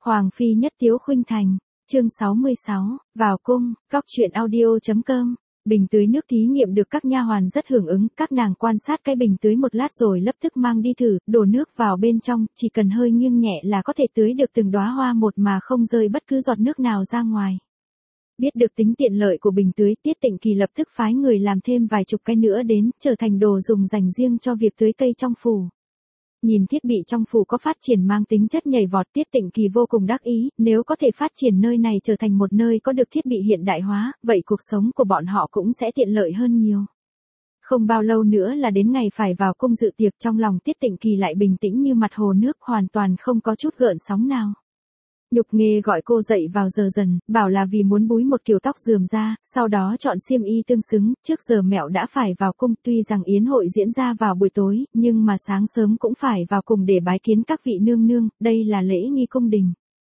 Hoàng phi nhất tiếu khuynh thành, chương 66, vào cung, góc truyện audio.com. Bình tưới nước thí nghiệm được các nha hoàn rất hưởng ứng, các nàng quan sát cái bình tưới một lát rồi lập tức mang đi thử, đổ nước vào bên trong, chỉ cần hơi nghiêng nhẹ là có thể tưới được từng đóa hoa một mà không rơi bất cứ giọt nước nào ra ngoài. Biết được tính tiện lợi của bình tưới, Tiết Tịnh Kỳ lập tức phái người làm thêm vài chục cái nữa đến, trở thành đồ dùng dành riêng cho việc tưới cây trong phủ. Nhìn thiết bị trong phủ có phát triển mang tính chất nhảy vọt, Tiết Tịnh Kỳ vô cùng đắc ý, nếu có thể phát triển nơi này trở thành một nơi có được thiết bị hiện đại hóa, vậy cuộc sống của bọn họ cũng sẽ tiện lợi hơn nhiều. Không bao lâu nữa là đến ngày phải vào cung dự tiệc, trong lòng Tiết Tịnh Kỳ lại bình tĩnh như mặt hồ nước, hoàn toàn không có chút gợn sóng nào. Nhục Nghê gọi cô dậy vào giờ dần, bảo là vì muốn búi một kiểu tóc rườm ra, sau đó chọn xiêm y tương xứng, trước giờ mẹo đã phải vào cung, tuy rằng yến hội diễn ra vào buổi tối, nhưng mà sáng sớm cũng phải vào cùng để bái kiến các vị nương nương, đây là lễ nghi cung đình.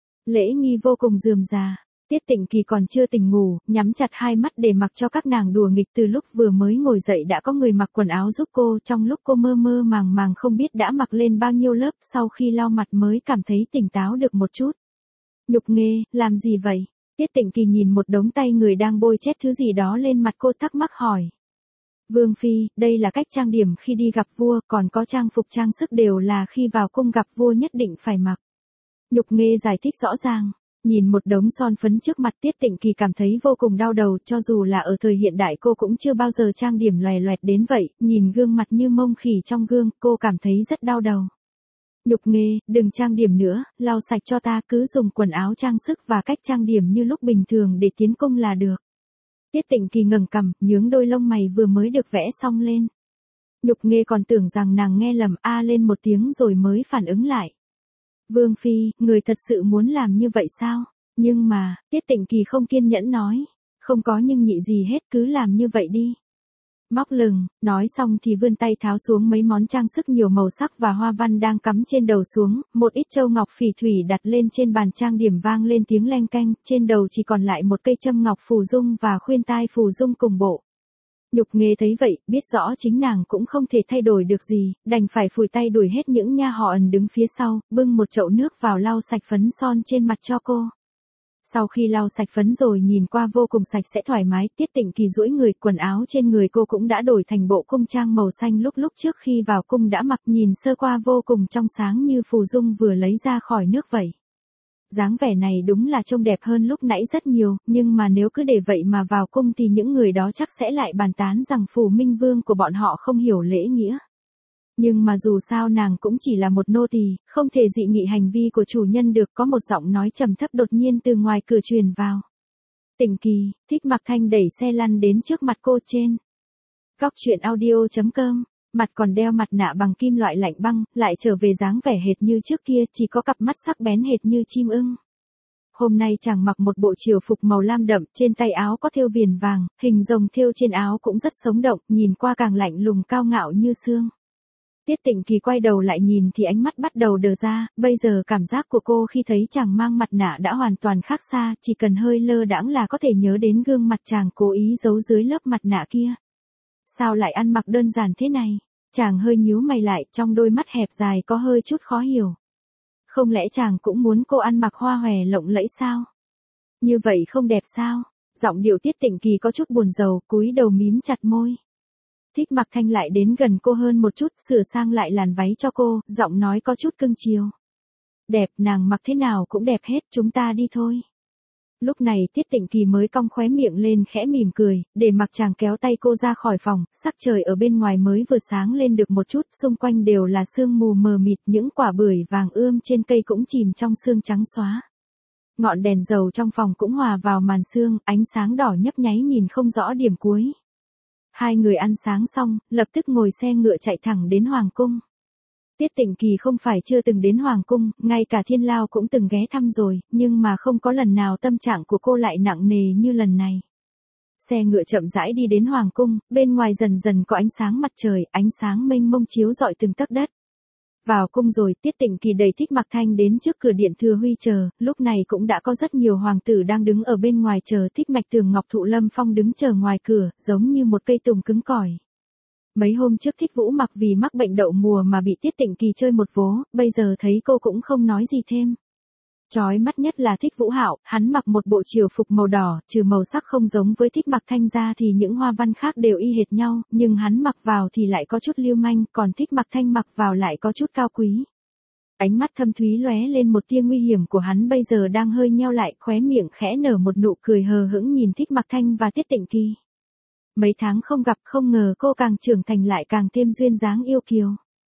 Lễ nghi vô cùng rườm rà. Tiết Tịnh Kỳ còn chưa tỉnh ngủ, nhắm chặt hai mắt để mặc cho các nàng đùa nghịch, từ lúc vừa mới ngồi dậy đã có người mặc quần áo giúp cô, trong lúc cô mơ mơ màng màng không biết đã mặc lên bao nhiêu lớp, sau khi lau mặt mới cảm thấy tỉnh táo được một chút. Nhục Nghê, làm gì vậy? Tiết Tịnh Kỳ nhìn một đống tay người đang bôi chét thứ gì đó lên mặt cô, thắc mắc hỏi. Vương phi, đây là cách trang điểm khi đi gặp vua, còn có trang phục trang sức đều là khi vào cung gặp vua nhất định phải mặc. Nhục Nghê giải thích rõ ràng. Nhìn một đống son phấn trước mặt, Tiết Tịnh Kỳ cảm thấy vô cùng đau đầu, cho dù là ở thời hiện đại cô cũng chưa bao giờ trang điểm loè loẹt đến vậy, nhìn gương mặt như mông khỉ trong gương, cô cảm thấy rất đau đầu. Nhục Nghê, đừng trang điểm nữa, lau sạch cho ta, cứ dùng quần áo trang sức và cách trang điểm như lúc bình thường để tiến cung là được. Tiết Tịnh Kỳ ngẩng cằm, nhướng đôi lông mày vừa mới được vẽ xong lên. Nhục Nghê còn tưởng rằng nàng nghe lầm, a lên một tiếng rồi mới phản ứng lại. Vương phi, người thật sự muốn làm như vậy sao? Nhưng mà, Tiết Tịnh Kỳ không kiên nhẫn nói. Không có nhưng nhị gì hết, cứ làm như vậy đi. Móc lừng, nói xong thì vươn tay tháo xuống mấy món trang sức nhiều màu sắc và hoa văn đang cắm trên đầu xuống, một ít châu ngọc phỉ thủy đặt lên trên bàn trang điểm, vang lên tiếng leng keng, trên đầu chỉ còn lại một cây châm ngọc phù dung và khuyên tai phù dung cùng bộ. Nhục Nghê thấy vậy, biết rõ chính nàng cũng không thể thay đổi được gì, đành phải phủi tay đuổi hết những nha hoàn đứng phía sau, bưng một chậu nước vào lau sạch phấn son trên mặt cho cô. Sau khi lau sạch phấn rồi nhìn qua vô cùng sạch sẽ thoải mái, Tiết Tịnh Kỳ duỗi người, quần áo trên người cô cũng đã đổi thành bộ cung trang màu xanh lúc trước khi vào cung đã mặc, nhìn sơ qua vô cùng trong sáng như phù dung vừa lấy ra khỏi nước vậy. Dáng vẻ này đúng là trông đẹp hơn lúc nãy rất nhiều, nhưng mà nếu cứ để vậy mà vào cung thì những người đó chắc sẽ lại bàn tán rằng Phủ Minh Vương của bọn họ không hiểu lễ nghĩa. Nhưng mà dù sao nàng cũng chỉ là một nô tỳ, không thể dị nghị hành vi của chủ nhân được. Có một giọng nói trầm thấp đột nhiên từ ngoài cửa truyền vào. Tịnh Kỳ, Thích Mặc Thanh đẩy xe lăn đến trước mặt cô trên. Góc truyện audio.com. Mặt còn đeo mặt nạ bằng kim loại lạnh băng, lại trở về dáng vẻ hệt như trước kia, chỉ có cặp mắt sắc bén hệt như chim ưng. Hôm nay chàng mặc một bộ triều phục màu lam đậm, trên tay áo có thêu viền vàng, hình rồng thêu trên áo cũng rất sống động, nhìn qua càng lạnh lùng cao ngạo như xương. Tiết Tịnh Kỳ quay đầu lại nhìn thì ánh mắt bắt đầu đờ ra, bây giờ cảm giác của cô khi thấy chàng mang mặt nạ đã hoàn toàn khác xa, chỉ cần hơi lơ đãng là có thể nhớ đến gương mặt chàng cố ý giấu dưới lớp mặt nạ kia. Sao lại ăn mặc đơn giản thế này? Chàng hơi nhíu mày lại, trong đôi mắt hẹp dài có hơi chút khó hiểu. Không lẽ chàng cũng muốn cô ăn mặc hoa hòe lộng lẫy sao? Như vậy không đẹp sao? Giọng điệu Tiết Tịnh Kỳ có chút buồn rầu, cúi đầu mím chặt môi. Thích Mặc Thanh lại đến gần cô hơn một chút, sửa sang lại làn váy cho cô, giọng nói có chút cưng chiều. Đẹp, nàng mặc thế nào cũng đẹp hết, chúng ta đi thôi. Lúc này Tiết Tịnh Kỳ mới cong khóe miệng lên khẽ mỉm cười, để mặc chàng kéo tay cô ra khỏi phòng, sắc trời ở bên ngoài mới vừa sáng lên được một chút, xung quanh đều là sương mù mờ mịt, những quả bưởi vàng ươm trên cây cũng chìm trong sương trắng xóa. Ngọn đèn dầu trong phòng cũng hòa vào màn sương, ánh sáng đỏ nhấp nháy nhìn không rõ điểm cuối. Hai người ăn sáng xong, lập tức ngồi xe ngựa chạy thẳng đến Hoàng cung. Tiết Tịnh Kỳ không phải chưa từng đến Hoàng cung, ngay cả Thiên Lao cũng từng ghé thăm rồi, nhưng mà không có lần nào tâm trạng của cô lại nặng nề như lần này. Xe ngựa chậm rãi đi đến Hoàng cung, bên ngoài dần dần có ánh sáng mặt trời, ánh sáng mênh mông chiếu rọi từng tấc đất. Vào cung rồi, Tiết Tịnh Kỳ đẩy Thích Mặc Thanh đến trước cửa điện Thừa Huy chờ, lúc này cũng đã có rất nhiều hoàng tử đang đứng ở bên ngoài chờ. Thích Mạch Tường Ngọc Thụ Lâm Phong đứng chờ ngoài cửa, giống như một cây tùng cứng cỏi. Mấy hôm trước Thích Vũ Mặc vì mắc bệnh đậu mùa mà bị Tiết Tịnh Kỳ chơi một vố, bây giờ thấy cô cũng không nói gì thêm. Chói mắt nhất là Thích Vũ Hạo, hắn mặc một bộ triều phục màu đỏ, trừ màu sắc không giống với Thích Mặc Thanh ra thì những hoa văn khác đều y hệt nhau, nhưng hắn mặc vào thì lại có chút lưu manh, còn Thích Mặc Thanh mặc vào lại có chút cao quý. Ánh mắt thâm thúy lóe lên một tia nguy hiểm của hắn bây giờ đang hơi nheo lại, khóe miệng khẽ nở một nụ cười hờ hững nhìn Thích Mặc Thanh và Tiết Tịnh Kỳ. Mấy tháng không gặp không ngờ cô càng trưởng thành lại càng thêm duyên dáng yêu kiều.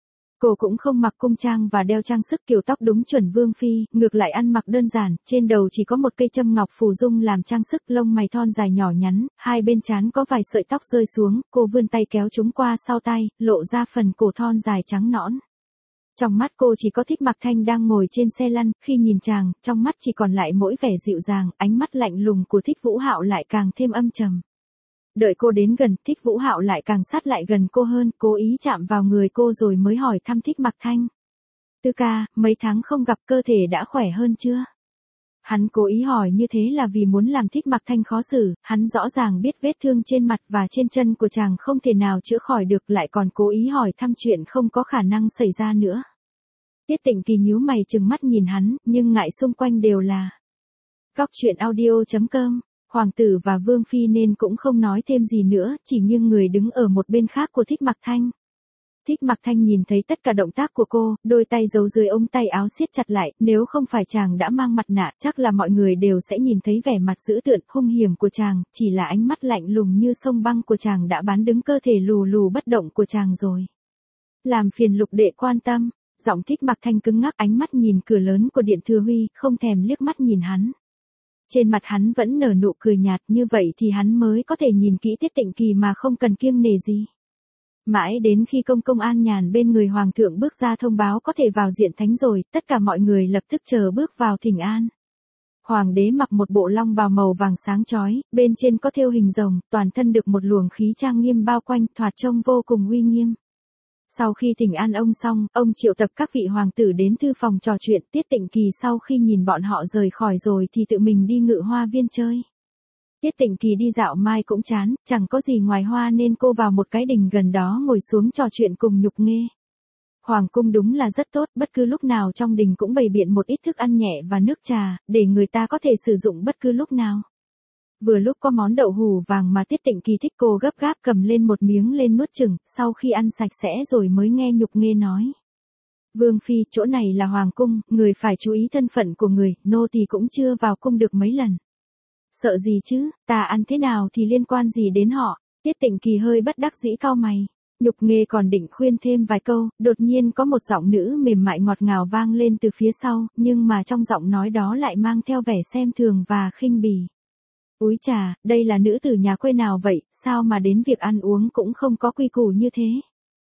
Cô cũng không mặc cung trang và đeo trang sức kiểu tóc đúng chuẩn vương phi, ngược lại ăn mặc đơn giản, trên đầu chỉ có một cây châm ngọc phù dung làm trang sức, lông mày thon dài nhỏ nhắn, hai bên trán có vài sợi tóc rơi xuống, cô vươn tay kéo chúng qua sau tay, lộ ra phần cổ thon dài trắng nõn. Trong mắt cô chỉ có Thích Mặc Thanh đang ngồi trên xe lăn, khi nhìn chàng, trong mắt chỉ còn lại mỗi vẻ dịu dàng, ánh mắt lạnh lùng của Thích Vũ Hạo lại càng thêm âm trầm. Đợi cô đến gần, Thích Vũ Hạo lại càng sát lại gần cô hơn, cố ý chạm vào người cô rồi mới hỏi thăm Thích Mặc Thanh. Tư ca, mấy tháng không gặp cơ thể đã khỏe hơn chưa? Hắn cố ý hỏi như thế là vì muốn làm Thích Mặc Thanh khó xử, hắn rõ ràng biết vết thương trên mặt và trên chân của chàng không thể nào chữa khỏi được lại còn cố ý hỏi thăm chuyện không có khả năng xảy ra nữa. Tiết Tịnh Kỳ nhíu mày trừng mắt nhìn hắn, nhưng ngại xung quanh đều là Góc truyện audio.com. Hoàng tử và Vương Phi nên cũng không nói thêm gì nữa, chỉ nghiêng người đứng ở một bên khác của Thích Mặc Thanh. Thích Mặc Thanh nhìn thấy tất cả động tác của cô, đôi tay giấu dưới ống tay áo siết chặt lại, nếu không phải chàng đã mang mặt nạ, chắc là mọi người đều sẽ nhìn thấy vẻ mặt dữ tợn, hung hiểm của chàng, chỉ là ánh mắt lạnh lùng như sông băng của chàng đã bán đứng cơ thể lù lù bất động của chàng rồi. Làm phiền Lục đệ quan tâm, giọng Thích Mặc Thanh cứng ngắc, ánh mắt nhìn cửa lớn của Điện Thừa Huy, không thèm liếc mắt nhìn hắn. Trên mặt hắn vẫn nở nụ cười nhạt, như vậy thì hắn mới có thể nhìn kỹ Tiết Tịnh Kỳ mà không cần kiêng nể gì. Mãi đến khi công an nhàn bên người hoàng thượng bước ra thông báo có thể vào diện thánh rồi, tất cả mọi người lập tức chờ bước vào thỉnh an. Hoàng đế mặc một bộ long bào màu vàng sáng chói, bên trên có thêu hình rồng, toàn thân được một luồng khí trang nghiêm bao quanh, thoạt trông vô cùng uy nghiêm. Sau khi thỉnh an ông xong, ông triệu tập các vị hoàng tử đến thư phòng trò chuyện. Tiết Tịnh Kỳ sau khi nhìn bọn họ rời khỏi rồi thì tự mình đi Ngự Hoa Viên chơi. Tiết Tịnh Kỳ đi dạo mai cũng chán, chẳng có gì ngoài hoa nên cô vào một cái đình gần đó ngồi xuống trò chuyện cùng Nhục Nghê. Hoàng cung đúng là rất tốt, bất cứ lúc nào trong đình cũng bày biện một ít thức ăn nhẹ và nước trà, để người ta có thể sử dụng bất cứ lúc nào. Vừa lúc có món đậu hủ vàng mà Tiết Tịnh Kỳ thích, cô gấp gáp cầm lên một miếng lên nuốt chừng, sau khi ăn sạch sẽ rồi mới nghe Nhục Nghê nói. Vương Phi, chỗ này là Hoàng cung, người phải chú ý thân phận của người, nô tỳ cũng chưa vào cung được mấy lần. Sợ gì chứ, ta ăn thế nào thì liên quan gì đến họ, Tiết Tịnh Kỳ hơi bất đắc dĩ cau mày. Nhục Nghê còn định khuyên thêm vài câu, đột nhiên có một giọng nữ mềm mại ngọt ngào vang lên từ phía sau, nhưng mà trong giọng nói đó lại mang theo vẻ xem thường và khinh bỉ. Úi chà, đây là nữ tử nhà quê nào vậy, sao mà đến việc ăn uống cũng không có quy củ như thế.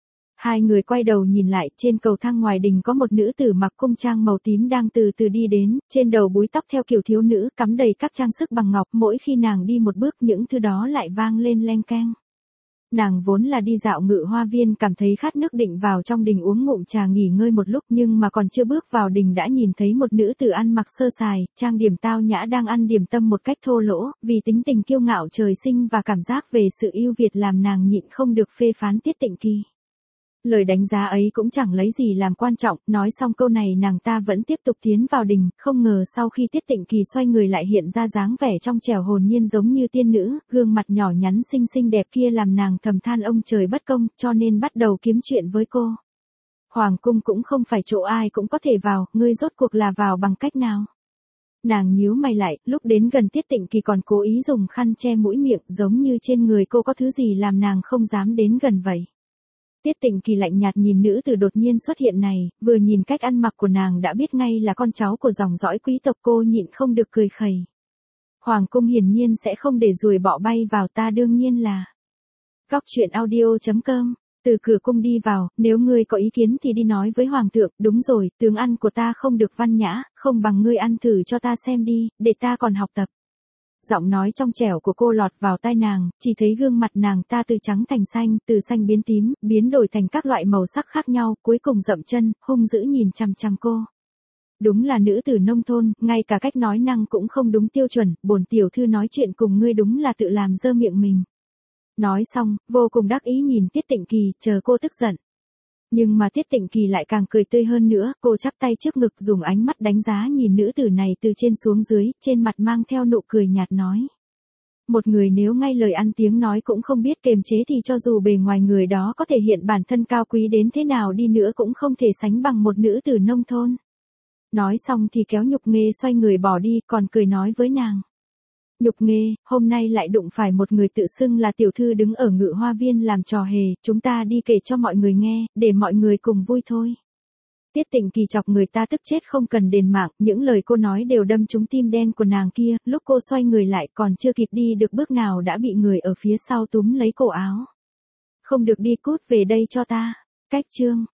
Hai người quay đầu nhìn lại, trên cầu thang ngoài đình có một nữ tử mặc cung trang màu tím đang từ từ đi đến, trên đầu búi tóc theo kiểu thiếu nữ, cắm đầy các trang sức bằng ngọc, mỗi khi nàng đi một bước những thứ đó lại vang lên leng keng. Nàng vốn là đi dạo Ngự Hoa Viên, cảm thấy khát nước định vào trong đình uống ngụm trà nghỉ ngơi một lúc, nhưng mà còn chưa bước vào đình đã nhìn thấy một nữ tử ăn mặc sơ sài, trang điểm tao nhã đang ăn điểm tâm một cách thô lỗ, vì tính tình kiêu ngạo trời sinh và cảm giác về sự ưu việt làm nàng nhịn không được phê phán Tiết Tịnh Kỳ. Lời đánh giá ấy cũng chẳng lấy gì làm quan trọng, nói xong câu này nàng ta vẫn tiếp tục tiến vào đình, không ngờ sau khi Tiết Tịnh Kỳ xoay người lại hiện ra dáng vẻ trong trẻo hồn nhiên giống như tiên nữ, gương mặt nhỏ nhắn xinh xinh đẹp kia làm nàng thầm than ông trời bất công, cho nên bắt đầu kiếm chuyện với cô. Hoàng cung cũng không phải chỗ ai cũng có thể vào, ngươi rốt cuộc là vào bằng cách nào? Nàng nhíu mày lại, lúc đến gần Tiết Tịnh Kỳ còn cố ý dùng khăn che mũi miệng, giống như trên người cô có thứ gì làm nàng không dám đến gần vậy. Tiết Tịnh Kỳ lạnh nhạt nhìn nữ tử đột nhiên xuất hiện này, vừa nhìn cách ăn mặc của nàng đã biết ngay là con cháu của dòng dõi quý tộc, cô nhịn không được cười khẩy. Hoàng cung hiển nhiên sẽ không để ruồi bọ bay vào, ta đương nhiên là. Góc truyện audio.com, từ cửa cung đi vào, nếu ngươi có ý kiến thì đi nói với hoàng thượng, đúng rồi, tướng ăn của ta không được văn nhã, không bằng ngươi ăn thử cho ta xem đi, để ta còn học tập. Giọng nói trong trẻo của cô lọt vào tai nàng, chỉ thấy gương mặt nàng ta từ trắng thành xanh, từ xanh biến tím, biến đổi thành các loại màu sắc khác nhau, cuối cùng dậm chân, hung dữ nhìn chằm chằm cô. Đúng là nữ tử nông thôn, ngay cả cách nói năng cũng không đúng tiêu chuẩn, bổn tiểu thư nói chuyện cùng ngươi đúng là tự làm dơ miệng mình. Nói xong, vô cùng đắc ý nhìn Tiết Tịnh Kỳ, chờ cô tức giận. Nhưng mà Tiết Tịnh Kỳ lại càng cười tươi hơn nữa, cô chắp tay trước ngực dùng ánh mắt đánh giá nhìn nữ tử này từ trên xuống dưới, trên mặt mang theo nụ cười nhạt nói. Một người nếu ngay lời ăn tiếng nói cũng không biết kiềm chế thì cho dù bề ngoài người đó có thể hiện bản thân cao quý đến thế nào đi nữa cũng không thể sánh bằng một nữ tử nông thôn. Nói xong thì kéo Nhục Nghê xoay người bỏ đi, còn cười nói với nàng. Nhục Nghê, hôm nay lại đụng phải một người tự xưng là tiểu thư đứng ở Ngự Hoa Viên làm trò hề, chúng ta đi kể cho mọi người nghe, để mọi người cùng vui thôi. Tiết Tịnh Kỳ chọc người ta tức chết không cần đền mạng, những lời cô nói đều đâm trúng tim đen của nàng kia, lúc cô xoay người lại còn chưa kịp đi được bước nào đã bị người ở phía sau túm lấy cổ áo. Không được đi, cút về đây cho ta. Cách chương